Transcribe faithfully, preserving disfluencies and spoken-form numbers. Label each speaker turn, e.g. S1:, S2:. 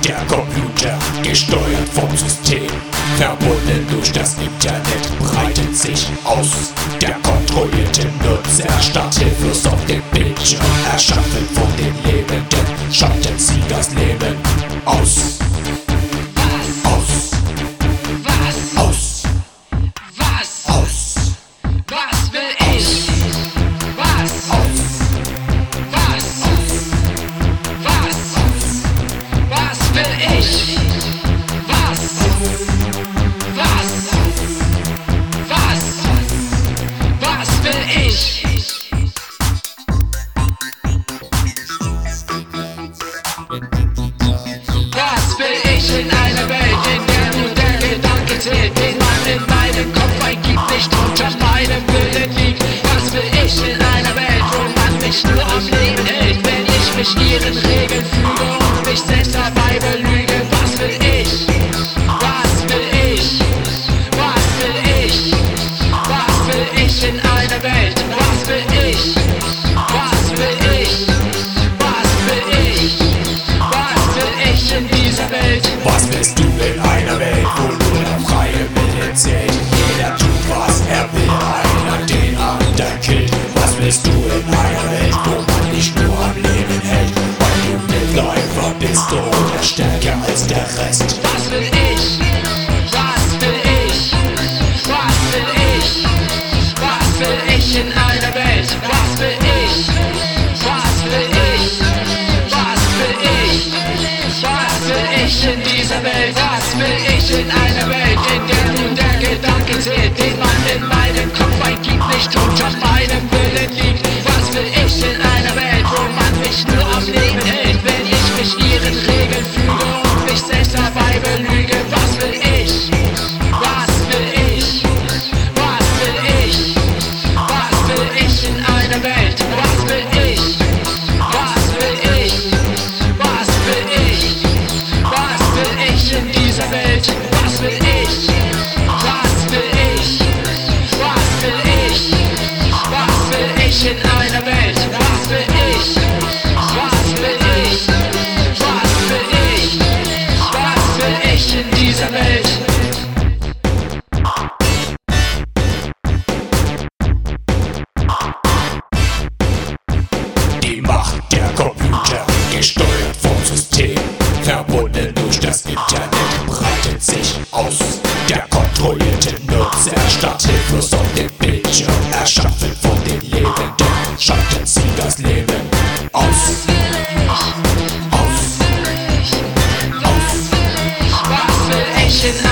S1: der Computer, gesteuert vom System, verbunden durch das Internet, breitet sich aus. Der kontrollierte Nutzer starrt hilflos auf dem Bildschirm, erschaffen von den Lebenden, schalten sie das Leben aus.
S2: Was will ich in einer Welt, in der nur der Gedanke zählt, den man in meinem Kopf eingibt, nicht unter meinem Willen liegt? Was will ich in einer Welt, wo man mich nur am Leben hält, wenn ich mich ihren Regeln füge und mich selbst dabei belüge? Was will ich? Was will ich? Was will ich? Was will ich in einer Welt? Was will ich? Was will ich? Was will ich? Was will ich in dieser Welt?
S1: Was willst du in einer Welt, wo nur der freie Wille zählt? Jeder tut, was er will, einer den anderen killt. Was willst du in einer Welt, wo man dich nur am Leben hält, weil du Mitläufer bist oder stärker als der Rest?
S2: Was will ich? Was will ich? Was will ich? Was will ich in einer Welt? Was will ich? Was will ich? Was will ich? Was will ich in dieser Welt? Was will ich in einer Welt, in der nun der Gedanke zählt, den man in meinem Kopf eingibt, nicht unter meinem Willen liegt? Was will ich in einer Welt, wo man mich nur am Leben hält, wenn ich mich ihren Regeln füge und mich selbst dabei belüge? Was will ich? Was will ich? Was will ich? Was will ich in einer Welt? Was will ich? Was will ich? Was will ich? Was will ich in dieser Welt? Was will ich? Was will ich? Was will ich? Was will ich in einer Welt? Was will ich? Was will ich? Was will ich? Was will ich in dieser Welt?
S1: Die Macht der Computer, gesteuert vom System, verbunden durch das Internet, breitet sich aus. Der kontrollierte Nutzer starrt hilflos auf dem Bildschirm, erschaffen von den Lebenden, schalten sie das Leben aus. Aus. Aus.
S2: Was will ich in